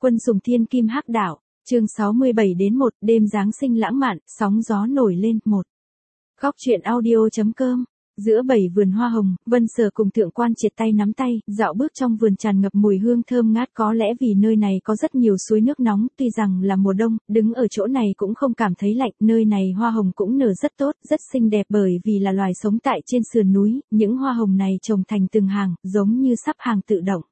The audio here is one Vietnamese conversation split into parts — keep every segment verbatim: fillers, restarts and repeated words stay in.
Quân sùng thiên kim hắc đạo, chương sáu mươi bảy đến một, đêm Giáng sinh lãng mạn, sóng gió nổi lên, một. Góc truyện audio.com. Giữa bảy vườn hoa hồng, Vân Sở cùng Thượng Quan Triệt tay nắm tay, dạo bước trong vườn tràn ngập mùi hương thơm ngát, có lẽ vì nơi này có rất nhiều suối nước nóng, tuy rằng là mùa đông, đứng ở chỗ này cũng không cảm thấy lạnh, nơi này hoa hồng cũng nở rất tốt, rất xinh đẹp bởi vì là loài sống tại trên sườn núi, những hoa hồng này trồng thành từng hàng, giống như sắp hàng tự động.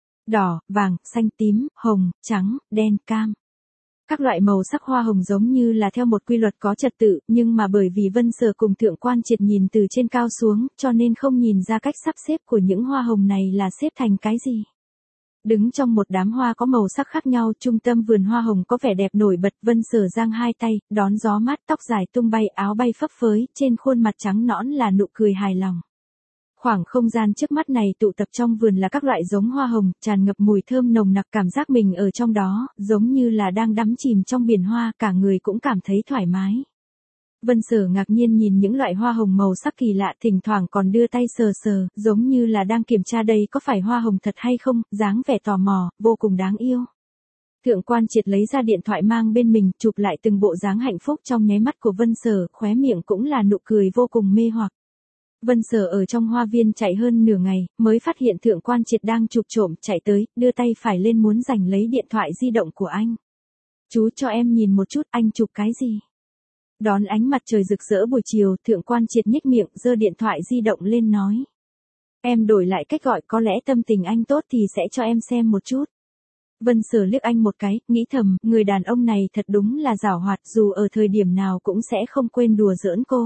Đỏ, vàng, xanh, tím, hồng, trắng, đen, cam. Các loại màu sắc hoa hồng giống như là theo một quy luật có trật tự, nhưng mà bởi vì Vân Sở cùng Thượng Quan Triệt nhìn từ trên cao xuống, cho nên không nhìn ra cách sắp xếp của những hoa hồng này là xếp thành cái gì. Đứng trong một đám hoa có màu sắc khác nhau, trung tâm vườn hoa hồng có vẻ đẹp nổi bật, Vân Sở giang hai tay, đón gió mát, tóc dài tung bay, áo bay phấp phới, trên khuôn mặt trắng nõn là nụ cười hài lòng. Khoảng không gian trước mắt này tụ tập trong vườn là các loại giống hoa hồng, tràn ngập mùi thơm nồng nặc, cảm giác mình ở trong đó, giống như là đang đắm chìm trong biển hoa, cả người cũng cảm thấy thoải mái. Vân Sở ngạc nhiên nhìn những loại hoa hồng màu sắc kỳ lạ, thỉnh thoảng còn đưa tay sờ sờ, giống như là đang kiểm tra đây có phải hoa hồng thật hay không, dáng vẻ tò mò, vô cùng đáng yêu. Thượng Quan Triệt lấy ra điện thoại mang bên mình, chụp lại từng bộ dáng hạnh phúc trong nháy mắt của Vân Sở, khóe miệng cũng là nụ cười vô cùng mê hoặc. Vân Sở ở trong hoa viên chạy hơn nửa ngày, mới phát hiện Thượng Quan Triệt đang chụp trộm, chạy tới, đưa tay phải lên muốn giành lấy điện thoại di động của anh. Chú cho em nhìn một chút, anh chụp cái gì? Đón ánh mặt trời rực rỡ buổi chiều, Thượng Quan Triệt nhếch miệng, giơ điện thoại di động lên nói. Em đổi lại cách gọi, có lẽ tâm tình anh tốt thì sẽ cho em xem một chút. Vân Sở liếc anh một cái, nghĩ thầm, người đàn ông này thật đúng là giảo hoạt, dù ở thời điểm nào cũng sẽ không quên đùa giỡn cô.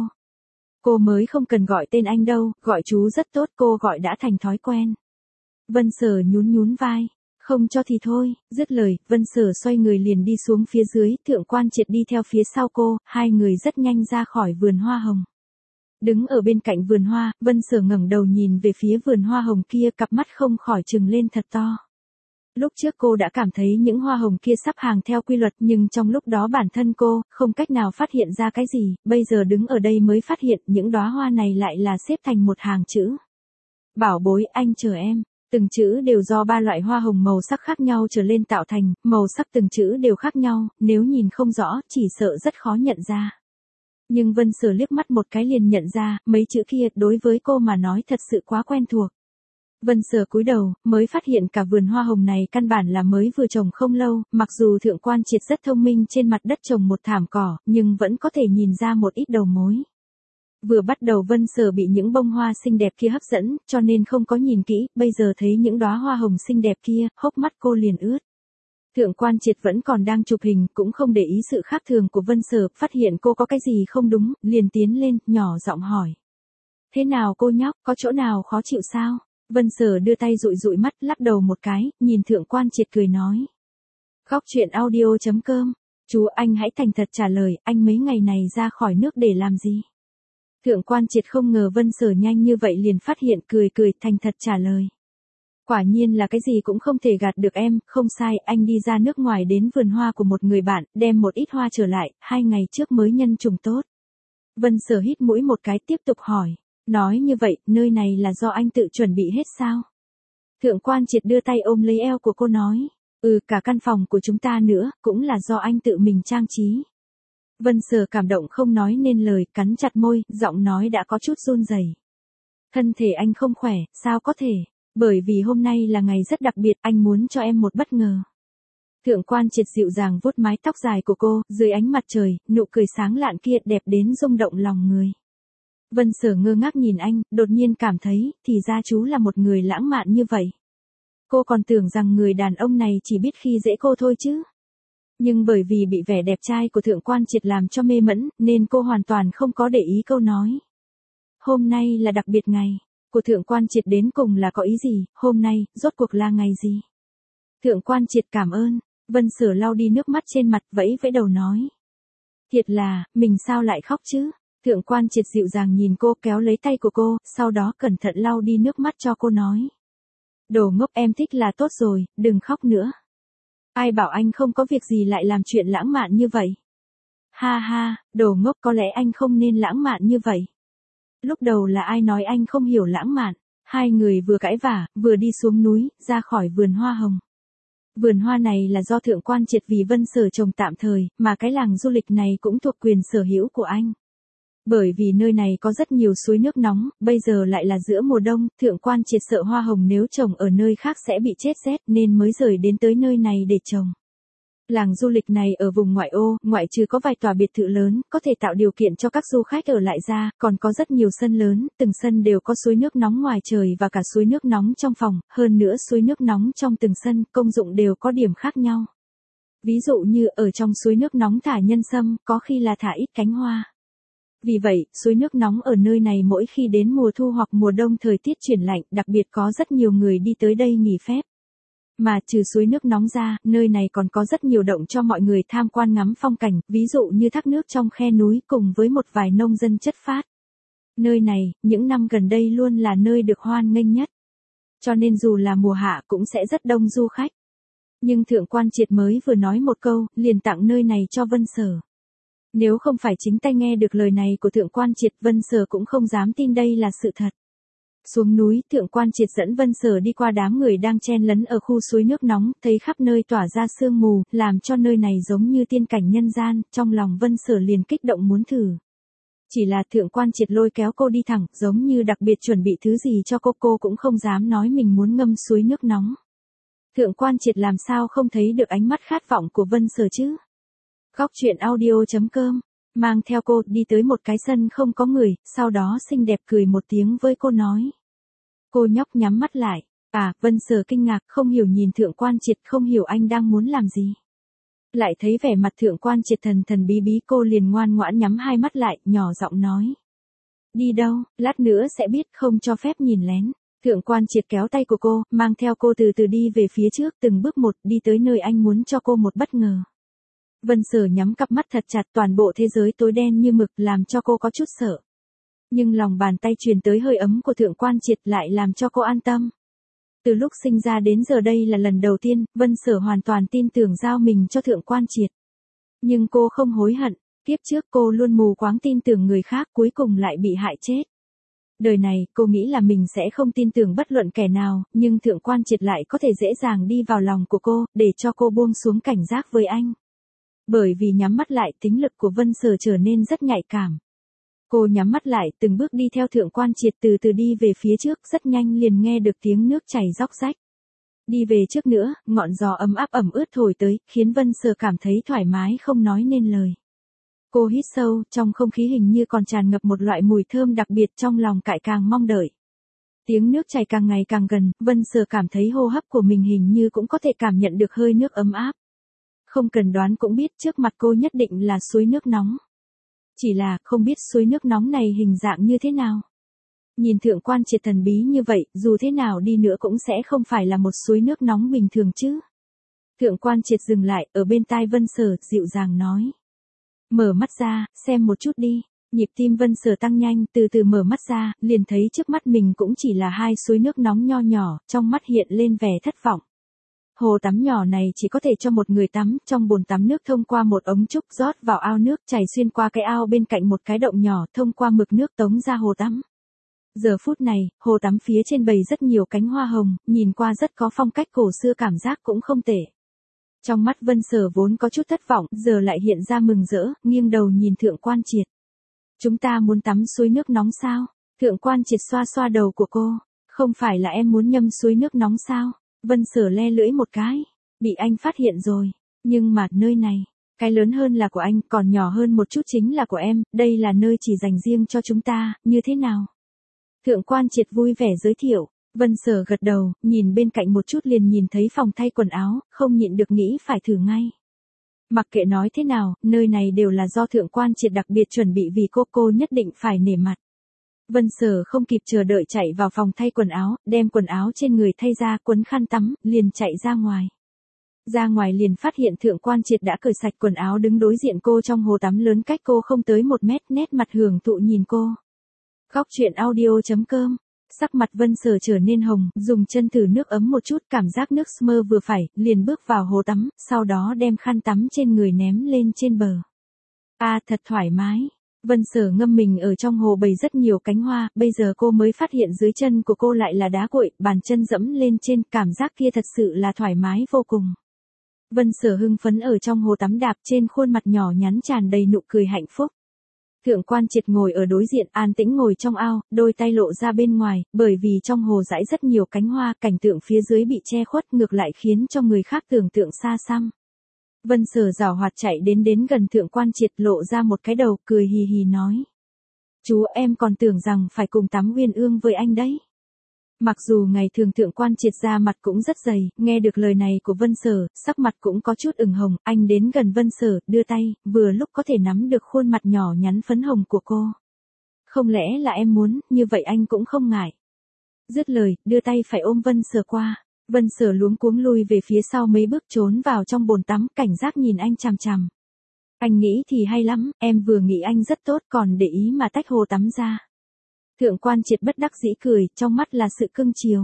Cô mới không cần gọi tên anh đâu, gọi chú rất tốt, cô gọi đã thành thói quen. Vân Sở nhún nhún vai, không cho thì thôi, dứt lời, Vân Sở xoay người liền đi xuống phía dưới, Thượng Quan Triệt đi theo phía sau cô, hai người rất nhanh ra khỏi vườn hoa hồng. Đứng ở bên cạnh vườn hoa, Vân Sở ngẩng đầu nhìn về phía vườn hoa hồng kia, cặp mắt không khỏi trừng lên thật to. Lúc trước cô đã cảm thấy những hoa hồng kia sắp hàng theo quy luật, nhưng trong lúc đó bản thân cô không cách nào phát hiện ra cái gì, bây giờ đứng ở đây mới phát hiện những đóa hoa này lại là xếp thành một hàng chữ. Bảo bối, anh chờ em. Từng chữ đều do ba loại hoa hồng màu sắc khác nhau trở lên tạo thành, màu sắc từng chữ đều khác nhau, nếu nhìn không rõ, chỉ sợ rất khó nhận ra. Nhưng Vân Sở liếc mắt một cái liền nhận ra, mấy chữ kia đối với cô mà nói thật sự quá quen thuộc. Vân Sở cúi đầu, mới phát hiện cả vườn hoa hồng này căn bản là mới vừa trồng không lâu, mặc dù Thượng Quan Triệt rất thông minh trên mặt đất trồng một thảm cỏ, nhưng vẫn có thể nhìn ra một ít đầu mối. Vừa bắt đầu Vân Sở bị những bông hoa xinh đẹp kia hấp dẫn, cho nên không có nhìn kỹ, bây giờ thấy những đóa hoa hồng xinh đẹp kia, hốc mắt cô liền ướt. Thượng Quan Triệt vẫn còn đang chụp hình, cũng không để ý sự khác thường của Vân Sở, phát hiện cô có cái gì không đúng, liền tiến lên, nhỏ giọng hỏi. Thế nào cô nhóc, có chỗ nào khó chịu sao? Vân Sở đưa tay dụi dụi mắt, lắc đầu một cái, nhìn Thượng Quan Triệt cười nói. Góc truyện audio.com. Chú anh hãy thành thật trả lời, anh mấy ngày này ra khỏi nước để làm gì? Thượng Quan Triệt không ngờ Vân Sở nhanh như vậy liền phát hiện, cười cười, thành thật trả lời. Quả nhiên là cái gì cũng không thể gạt được em, không sai, anh đi ra nước ngoài đến vườn hoa của một người bạn, đem một ít hoa trở lại, hai ngày trước mới nhân trùng tốt. Vân Sở hít mũi một cái tiếp tục hỏi. Nói như vậy, nơi này là do anh tự chuẩn bị hết sao? Thượng Quan Triệt đưa tay ôm lấy eo của cô nói. Ừ, cả căn phòng của chúng ta nữa, cũng là do anh tự mình trang trí. Vân Sở cảm động không nói nên lời, cắn chặt môi, giọng nói đã có chút run rẩy. Thân thể anh không khỏe, sao có thể? Bởi vì hôm nay là ngày rất đặc biệt, anh muốn cho em một bất ngờ. Thượng Quan Triệt dịu dàng vuốt mái tóc dài của cô, dưới ánh mặt trời, nụ cười sáng lạn kia đẹp đến rung động lòng người. Vân Sở ngơ ngác nhìn anh, đột nhiên cảm thấy, thì ra chú là một người lãng mạn như vậy. Cô còn tưởng rằng người đàn ông này chỉ biết khi dễ cô thôi chứ. Nhưng bởi vì bị vẻ đẹp trai của Thượng Quan Triệt làm cho mê mẫn, nên cô hoàn toàn không có để ý câu nói. Hôm nay là đặc biệt ngày, của Thượng Quan Triệt đến cùng là có ý gì, hôm nay, rốt cuộc là ngày gì? Thượng Quan Triệt cảm ơn, Vân Sở lau đi nước mắt trên mặt, vẫy vẫy đầu nói. Thiệt là, mình sao lại khóc chứ? Thượng Quan Triệt dịu dàng nhìn cô, kéo lấy tay của cô, sau đó cẩn thận lau đi nước mắt cho cô nói. Đồ ngốc, em thích là tốt rồi, đừng khóc nữa. Ai bảo anh không có việc gì lại làm chuyện lãng mạn như vậy? Ha ha, đồ ngốc, có lẽ anh không nên lãng mạn như vậy. Lúc đầu là ai nói anh không hiểu lãng mạn? Hai người vừa cãi vả, vừa đi xuống núi, ra khỏi vườn hoa hồng. Vườn hoa này là do Thượng Quan Triệt vì Vân Sở trồng tạm thời, mà cái làng du lịch này cũng thuộc quyền sở hữu của anh. Bởi vì nơi này có rất nhiều suối nước nóng, bây giờ lại là giữa mùa đông, Thượng Quan Triệt sợ hoa hồng nếu trồng ở nơi khác sẽ bị chết rét nên mới rời đến tới nơi này để trồng. Làng du lịch này ở vùng ngoại ô, ngoại trừ có vài tòa biệt thự lớn, có thể tạo điều kiện cho các du khách ở lại ra, còn có rất nhiều sân lớn, từng sân đều có suối nước nóng ngoài trời và cả suối nước nóng trong phòng, hơn nữa suối nước nóng trong từng sân, công dụng đều có điểm khác nhau. Ví dụ như ở trong suối nước nóng thả nhân sâm, có khi là thả ít cánh hoa. Vì vậy, suối nước nóng ở nơi này mỗi khi đến mùa thu hoặc mùa đông thời tiết chuyển lạnh, đặc biệt có rất nhiều người đi tới đây nghỉ phép. Mà trừ suối nước nóng ra, nơi này còn có rất nhiều động cho mọi người tham quan ngắm phong cảnh, ví dụ như thác nước trong khe núi cùng với một vài nông dân chất phác. Nơi này, những năm gần đây luôn là nơi được hoan nghênh nhất. Cho nên dù là mùa hạ cũng sẽ rất đông du khách. Nhưng Thượng Quan Triệt mới vừa nói một câu, liền tặng nơi này cho Vân Sở. Nếu không phải chính tay nghe được lời này của Thượng Quan Triệt, Vân Sở cũng không dám tin đây là sự thật. Xuống núi, Thượng Quan Triệt dẫn Vân Sở đi qua đám người đang chen lấn ở khu suối nước nóng, thấy khắp nơi tỏa ra sương mù, làm cho nơi này giống như tiên cảnh nhân gian, trong lòng Vân Sở liền kích động muốn thử. Chỉ là Thượng Quan Triệt lôi kéo cô đi thẳng, giống như đặc biệt chuẩn bị thứ gì cho cô, cô cũng không dám nói mình muốn ngâm suối nước nóng. Thượng Quan Triệt làm sao không thấy được ánh mắt khát vọng của Vân Sở chứ? Góc truyện audio chấm com mang theo cô đi tới một cái sân không có người, sau đó xinh đẹp cười một tiếng với cô nói. Cô nhóc nhắm mắt lại. À, Vân Sở kinh ngạc, không hiểu nhìn Thượng Quan Triệt, không hiểu anh đang muốn làm gì. Lại thấy vẻ mặt Thượng Quan Triệt thần thần bí bí, cô liền ngoan ngoãn nhắm hai mắt lại, nhỏ giọng nói. Đi đâu, lát nữa sẽ biết, không cho phép nhìn lén. Thượng Quan Triệt kéo tay của cô, mang theo cô từ từ đi về phía trước, từng bước một, đi tới nơi anh muốn cho cô một bất ngờ. Vân Sở nhắm cặp mắt thật chặt, toàn bộ thế giới tối đen như mực làm cho cô có chút sợ. Nhưng lòng bàn tay truyền tới hơi ấm của Thượng Quan Triệt lại làm cho cô an tâm. Từ lúc sinh ra đến giờ đây là lần đầu tiên, Vân Sở hoàn toàn tin tưởng giao mình cho Thượng Quan Triệt. Nhưng cô không hối hận, kiếp trước cô luôn mù quáng tin tưởng người khác, cuối cùng lại bị hại chết. Đời này, cô nghĩ là mình sẽ không tin tưởng bất luận kẻ nào, nhưng Thượng Quan Triệt lại có thể dễ dàng đi vào lòng của cô, để cho cô buông xuống cảnh giác với anh. Bởi vì nhắm mắt lại, tính lực của Vân Sở trở nên rất nhạy cảm. Cô nhắm mắt lại, từng bước đi theo Thượng Quan Triệt từ từ đi về phía trước, rất nhanh liền nghe được tiếng nước chảy róc rách. Đi về trước nữa, ngọn gió ấm áp ẩm ướt thổi tới, khiến Vân Sở cảm thấy thoải mái không nói nên lời. Cô hít sâu, trong không khí hình như còn tràn ngập một loại mùi thơm đặc biệt, trong lòng cải càng mong đợi. Tiếng nước chảy càng ngày càng gần, Vân Sở cảm thấy hô hấp của mình hình như cũng có thể cảm nhận được hơi nước ấm áp. Không cần đoán cũng biết trước mặt cô nhất định là suối nước nóng. Chỉ là không biết suối nước nóng này hình dạng như thế nào. Nhìn Thượng Quan Triệt thần bí như vậy, dù thế nào đi nữa cũng sẽ không phải là một suối nước nóng bình thường chứ. Thượng Quan Triệt dừng lại, ở bên tai Vân Sở, dịu dàng nói. Mở mắt ra, xem một chút đi. Nhịp tim Vân Sở tăng nhanh, từ từ mở mắt ra, liền thấy trước mắt mình cũng chỉ là hai suối nước nóng nho nhỏ, trong mắt hiện lên vẻ thất vọng. Hồ tắm nhỏ này chỉ có thể cho một người tắm, trong bồn tắm nước thông qua một ống trúc rót vào ao nước, chảy xuyên qua cái ao bên cạnh một cái động nhỏ, thông qua mực nước tống ra hồ tắm. Giờ phút này, hồ tắm phía trên bầy rất nhiều cánh hoa hồng, nhìn qua rất có phong cách cổ xưa, cảm giác cũng không tệ. Trong mắt Vân Sở vốn có chút thất vọng, giờ lại hiện ra mừng rỡ, nghiêng đầu nhìn Thượng Quan Triệt. Chúng ta muốn tắm suối nước nóng sao? Thượng Quan Triệt xoa xoa đầu của cô. Không phải là em muốn ngâm suối nước nóng sao? Vân Sở le lưỡi một cái. Bị anh phát hiện rồi. Nhưng mà, nơi này, cái lớn hơn là của anh, còn nhỏ hơn một chút chính là của em, đây là nơi chỉ dành riêng cho chúng ta, như thế nào? Thượng Quan Triệt vui vẻ giới thiệu. Vân Sở gật đầu, nhìn bên cạnh một chút liền nhìn thấy phòng thay quần áo, không nhịn được nghĩ phải thử ngay. Mặc kệ nói thế nào, nơi này đều là do Thượng Quan Triệt đặc biệt chuẩn bị vì cô, cô nhất định phải nể mặt. Vân Sở không kịp chờ đợi chạy vào phòng thay quần áo, đem quần áo trên người thay ra, quấn khăn tắm, liền chạy ra ngoài. Ra ngoài liền phát hiện Thượng Quan Triệt đã cởi sạch quần áo đứng đối diện cô trong hồ tắm lớn cách cô không tới một mét, nét mặt hưởng thụ nhìn cô. Góc truyện audio chấm com. Sắc mặt Vân Sở trở nên hồng, dùng chân thử nước ấm một chút, cảm giác nước smơ vừa phải, liền bước vào hồ tắm, sau đó đem khăn tắm trên người ném lên trên bờ. A à, thật thoải mái. Vân Sở ngâm mình ở trong hồ bầy rất nhiều cánh hoa, bây giờ cô mới phát hiện dưới chân của cô lại là đá cuội, bàn chân dẫm lên trên, cảm giác kia thật sự là thoải mái vô cùng. Vân Sở hưng phấn ở trong hồ tắm đạp, trên khuôn mặt nhỏ nhắn tràn đầy nụ cười hạnh phúc. Thượng Quan Triệt ngồi ở đối diện, an tĩnh ngồi trong ao, đôi tay lộ ra bên ngoài, bởi vì trong hồ dãi rất nhiều cánh hoa, cảnh tượng phía dưới bị che khuất ngược lại khiến cho người khác tưởng tượng xa xăm. Vân Sở giảo hoạt chạy đến đến gần Thượng Quan Triệt, lộ ra một cái đầu, cười hì hì nói. Chú, em còn tưởng rằng phải cùng tắm uyên ương với anh đấy. Mặc dù ngày thường Thượng Quan Triệt ra mặt cũng rất dày, nghe được lời này của Vân Sở, sắc mặt cũng có chút ửng hồng, anh đến gần Vân Sở, đưa tay, vừa lúc có thể nắm được khuôn mặt nhỏ nhắn phấn hồng của cô. Không lẽ là em muốn, như vậy anh cũng không ngại. Dứt lời, đưa tay phải ôm Vân Sở qua. Vân Sở luống cuống lui về phía sau mấy bước, trốn vào trong bồn tắm, cảnh giác nhìn anh chằm chằm. Anh nghĩ thì hay lắm, em vừa nghĩ anh rất tốt còn để ý mà tách hồ tắm ra. Thượng Quan Triệt bất đắc dĩ cười, trong mắt là sự cưng chiều.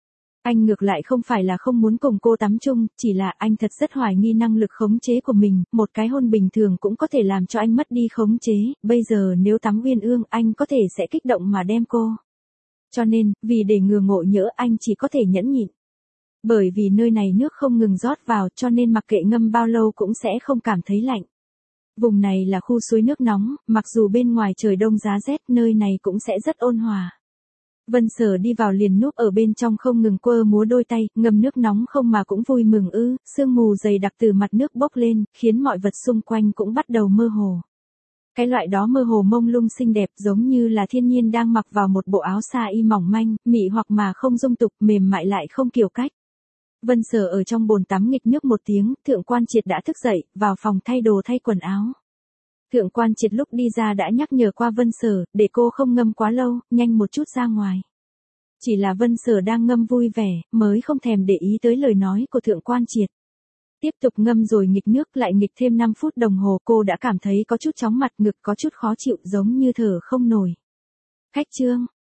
Anh ngược lại không phải là không muốn cùng cô tắm chung, chỉ là anh thật rất hoài nghi năng lực khống chế của mình, một cái hôn bình thường cũng có thể làm cho anh mất đi khống chế, bây giờ nếu tắm uyên ương anh có thể sẽ kích động mà đem cô. Cho nên, vì để ngừa ngộ nhỡ anh chỉ có thể nhẫn nhịn. Bởi vì nơi này nước không ngừng rót vào cho nên mặc kệ ngâm bao lâu cũng sẽ không cảm thấy lạnh. Vùng này là khu suối nước nóng, mặc dù bên ngoài trời đông giá rét, nơi này cũng sẽ rất ôn hòa. Vân Sở đi vào liền núp ở bên trong không ngừng quơ múa đôi tay, ngâm nước nóng không mà cũng vui mừng ư, sương mù dày đặc từ mặt nước bốc lên, khiến mọi vật xung quanh cũng bắt đầu mơ hồ. Cái loại đó mơ hồ mông lung xinh đẹp giống như là thiên nhiên đang mặc vào một bộ áo sa y mỏng manh, mị hoặc mà không dung tục, mềm mại lại không kiểu cách. Vân Sở ở trong bồn tắm nghịch nước một tiếng, Thượng Quan Triệt đã thức dậy, vào phòng thay đồ thay quần áo. Thượng Quan Triệt lúc đi ra đã nhắc nhở qua Vân Sở, để cô không ngâm quá lâu, nhanh một chút ra ngoài. Chỉ là Vân Sở đang ngâm vui vẻ, mới không thèm để ý tới lời nói của Thượng Quan Triệt. Tiếp tục ngâm rồi nghịch nước lại nghịch thêm năm phút đồng hồ, cô đã cảm thấy có chút chóng mặt, ngực có chút khó chịu giống như thở không nổi. Khách trương,